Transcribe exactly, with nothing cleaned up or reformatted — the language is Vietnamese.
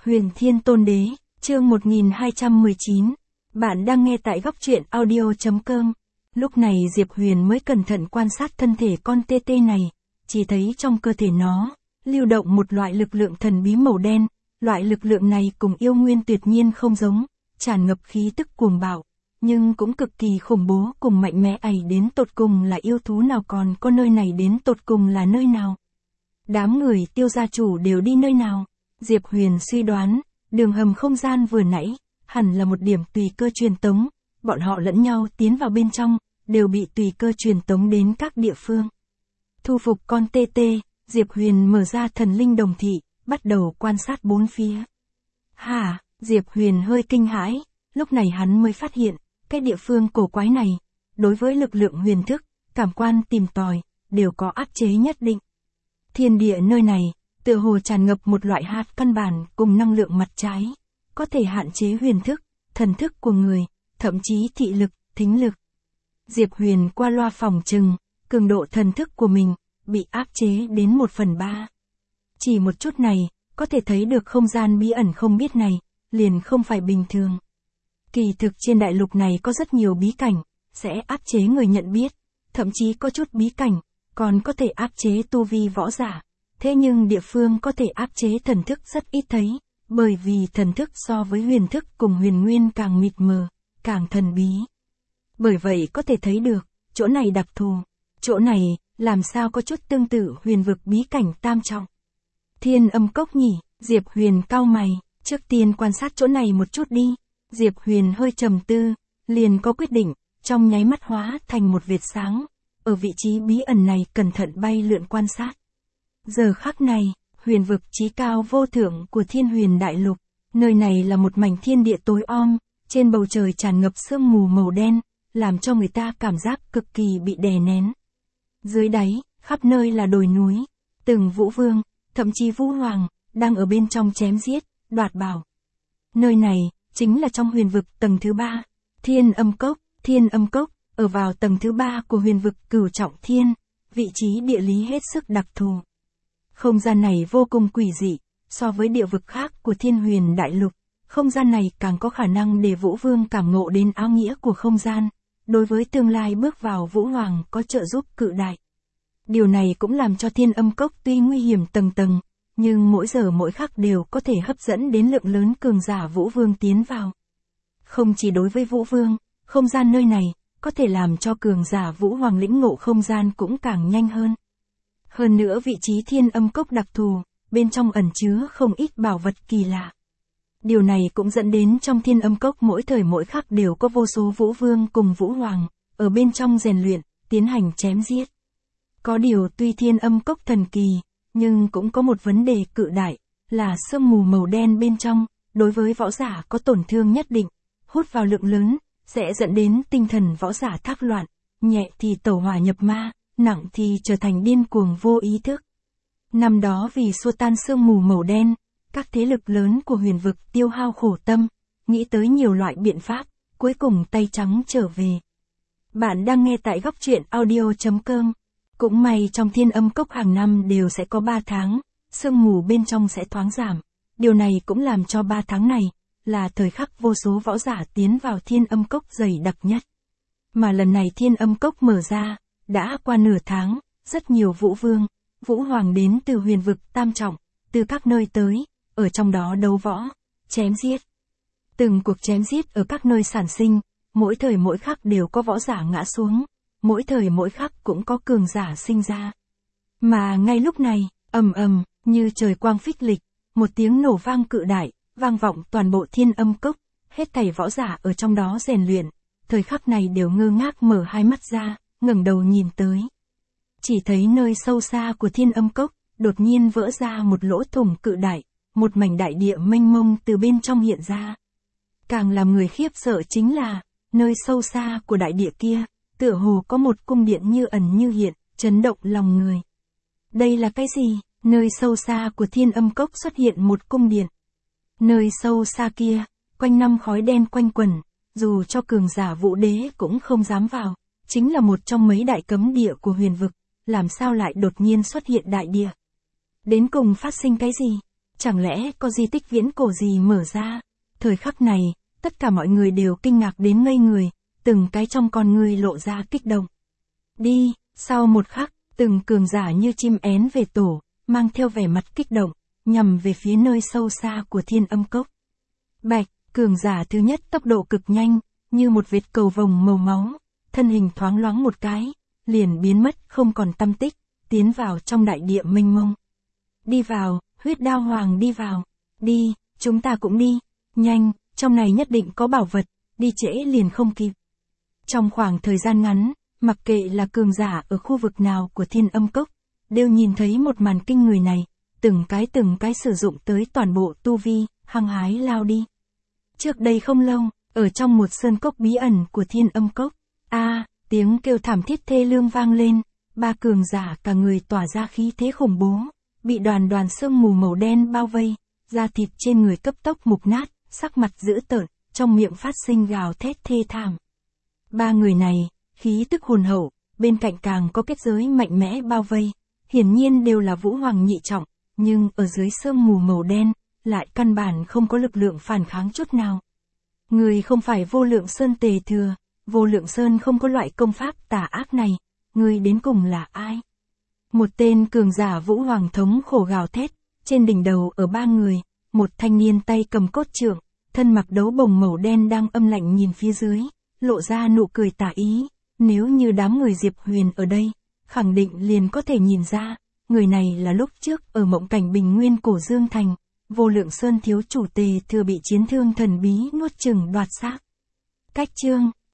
Huyền Thiên Tôn Đế, chương một nghìn hai trăm mười chín. Bạn đang nghe tại góc truyện audio chấm com. Lúc này Diệp Huyền mới cẩn thận quan sát thân thể con tê tê này, chỉ thấy trong cơ thể nó, lưu động một loại lực lượng thần bí màu đen, loại lực lượng này cùng yêu nguyên tuyệt nhiên không giống, tràn ngập khí tức cuồng bạo, nhưng cũng cực kỳ khủng bố cùng mạnh mẽ ảy đến tột cùng là yêu thú nào, còn có nơi này đến tột cùng là nơi nào. Đám người Tiêu gia chủ đều đi nơi nào? Diệp Huyền suy đoán, đường hầm không gian vừa nãy, hẳn là một điểm tùy cơ truyền tống, bọn họ lẫn nhau tiến vào bên trong, đều bị tùy cơ truyền tống đến các địa phương. Thu phục con tê tê, Diệp Huyền mở ra thần linh đồng thị, bắt đầu quan sát bốn phía. Hả, Diệp Huyền hơi kinh hãi, lúc này hắn mới phát hiện, cái địa phương cổ quái này, đối với lực lượng huyền thức, cảm quan tìm tòi, đều có áp chế nhất định. Thiên địa nơi này, tựa hồ tràn ngập một loại hạt căn bản cùng năng lượng mặt trái, có thể hạn chế huyền thức, thần thức của người, thậm chí thị lực, thính lực. Diệp Huyền qua loa phòng trừng, cường độ thần thức của mình, bị áp chế đến một phần ba. Chỉ một chút này, có thể thấy được không gian bí ẩn không biết này, liền không phải bình thường. Kỳ thực trên đại lục này có rất nhiều bí cảnh, sẽ áp chế người nhận biết, thậm chí có chút bí cảnh, còn có thể áp chế tu vi võ giả. Thế nhưng địa phương có thể áp chế thần thức rất ít thấy, bởi vì thần thức so với huyền thức cùng huyền nguyên càng mịt mờ, càng thần bí. Bởi vậy có thể thấy được, chỗ này đặc thù, chỗ này, làm sao có chút tương tự huyền vực bí cảnh tam trọng. Thiên Âm Cốc nhỉ, Diệp Huyền cau mày, trước tiên quan sát chỗ này một chút đi. Diệp Huyền hơi trầm tư, liền có quyết định, trong nháy mắt hóa thành một vệt sáng, ở vị trí bí ẩn này cẩn thận bay lượn quan sát. Giờ khắc này, huyền vực chí cao vô thượng của Thiên Huyền Đại Lục, nơi này là một mảnh thiên địa tối om, trên bầu trời tràn ngập sương mù màu đen, làm cho người ta cảm giác cực kỳ bị đè nén. Dưới đáy, khắp nơi là đồi núi, từng vũ vương, thậm chí vũ hoàng, đang ở bên trong chém giết, đoạt bảo. Nơi này, chính là trong huyền vực tầng thứ ba, Thiên Âm Cốc. Thiên Âm Cốc, ở vào tầng thứ ba của huyền vực cửu trọng thiên, vị trí địa lý hết sức đặc thù. Không gian này vô cùng quỷ dị, so với địa vực khác của Thiên Huyền Đại Lục, không gian này càng có khả năng để Vũ Vương cảm ngộ đến áo nghĩa của không gian, đối với tương lai bước vào Vũ Hoàng có trợ giúp cự đại. Điều này cũng làm cho Thiên Âm Cốc tuy nguy hiểm tầng tầng, nhưng mỗi giờ mỗi khắc đều có thể hấp dẫn đến lượng lớn cường giả Vũ Vương tiến vào. Không chỉ đối với Vũ Vương, không gian nơi này, có thể làm cho cường giả Vũ Hoàng lĩnh ngộ không gian cũng càng nhanh hơn. Hơn nữa vị trí Thiên Âm Cốc đặc thù, bên trong ẩn chứa không ít bảo vật kỳ lạ. Điều này cũng dẫn đến trong Thiên Âm Cốc mỗi thời mỗi khắc đều có vô số Vũ Vương cùng Vũ Hoàng, ở bên trong rèn luyện, tiến hành chém giết. Có điều tuy Thiên Âm Cốc thần kỳ, nhưng cũng có một vấn đề cự đại, là sương mù màu đen bên trong, đối với võ giả có tổn thương nhất định, hút vào lượng lớn, sẽ dẫn đến tinh thần võ giả thác loạn, nhẹ thì tẩu hỏa nhập ma, nặng thì trở thành điên cuồng vô ý thức. Năm đó vì xua tan sương mù màu đen, các thế lực lớn của huyền vực tiêu hao khổ tâm, nghĩ tới nhiều loại biện pháp, cuối cùng tay trắng trở về. Bạn đang nghe tại góc truyện audio chấm com. Cũng may trong Thiên Âm Cốc hàng năm đều sẽ có ba tháng, sương mù bên trong sẽ thoáng giảm. Điều này cũng làm cho ba tháng này, là thời khắc vô số võ giả tiến vào Thiên Âm Cốc dày đặc nhất. Mà lần này Thiên Âm Cốc mở ra, đã qua nửa tháng, rất nhiều Vũ Vương, Vũ Hoàng đến từ huyền vực tam trọng, từ các nơi tới, ở trong đó đấu võ, chém giết. Từng cuộc chém giết ở các nơi sản sinh, mỗi thời mỗi khắc đều có võ giả ngã xuống, mỗi thời mỗi khắc cũng có cường giả sinh ra. Mà ngay lúc này, ầm ầm, như trời quang phích lịch, một tiếng nổ vang cự đại, vang vọng toàn bộ Thiên Âm Cốc, hết thảy võ giả ở trong đó rèn luyện, thời khắc này đều ngơ ngác mở hai mắt ra, ngẩng đầu nhìn tới. Chỉ thấy nơi sâu xa của Thiên Âm Cốc, đột nhiên vỡ ra một lỗ thủng cự đại, một mảnh đại địa mênh mông từ bên trong hiện ra. Càng làm người khiếp sợ chính là, nơi sâu xa của đại địa kia, tựa hồ có một cung điện như ẩn như hiện, chấn động lòng người. Đây là cái gì? Nơi sâu xa của Thiên Âm Cốc xuất hiện một cung điện. Nơi sâu xa kia, quanh năm khói đen quanh quẩn, dù cho cường giả Vũ Đế cũng không dám vào, chính là một trong mấy đại cấm địa của huyền vực, làm sao lại đột nhiên xuất hiện đại địa? Đến cùng phát sinh cái gì? Chẳng lẽ có di tích viễn cổ gì mở ra? Thời khắc này, tất cả mọi người đều kinh ngạc đến ngây người, từng cái trong con người lộ ra kích động. Đi, sau một khắc, từng cường giả như chim én về tổ, mang theo vẻ mặt kích động, nhằm về phía nơi sâu xa của Thiên Âm Cốc. Bạch, cường giả thứ nhất tốc độ cực nhanh, như một vệt cầu vồng màu máu, thân hình thoáng loáng một cái, liền biến mất không còn tăm tích, tiến vào trong đại địa mênh mông. Đi vào, Huyết Đao Hoàng đi vào. Đi, chúng ta cũng đi. Nhanh, trong này nhất định có bảo vật, đi trễ liền không kịp. Trong khoảng thời gian ngắn, mặc kệ là cường giả ở khu vực nào của Thiên Âm Cốc, đều nhìn thấy một màn kinh người này, từng cái từng cái sử dụng tới toàn bộ tu vi, hăng hái lao đi. Trước đây không lâu, ở trong một sơn cốc bí ẩn của Thiên Âm Cốc, a tiếng kêu thảm thiết thê lương vang lên, ba cường giả cả người tỏa ra khí thế khủng bố, bị đoàn đoàn sương mù màu đen bao vây, da thịt trên người cấp tốc mục nát, sắc mặt dữ tợn, trong miệng phát sinh gào thét thê thảm. Ba người này, khí tức hồn hậu, bên cạnh càng có kết giới mạnh mẽ bao vây, hiển nhiên đều là vũ hoàng nhị trọng, nhưng ở dưới sương mù màu đen, lại căn bản không có lực lượng phản kháng chút nào. Người không phải Vô Lượng Sơn Tề Thừa, Vô Lượng Sơn không có loại công pháp tà ác này, người đến cùng là ai? Một tên cường giả vũ hoàng thống khổ gào thét, trên đỉnh đầu ở ba người, một thanh niên tay cầm cốt trượng, thân mặc đấu bồng màu đen đang âm lạnh nhìn phía dưới, lộ ra nụ cười tà ý, nếu như đám người Diệp Huyền ở đây, khẳng định liền có thể nhìn ra, người này là lúc trước ở mộng cảnh Bình Nguyên Cổ Dương Thành, Vô Lượng Sơn thiếu chủ Tề Thừa bị chiến thương thần bí nuốt chửng đoạt xác. Cách chương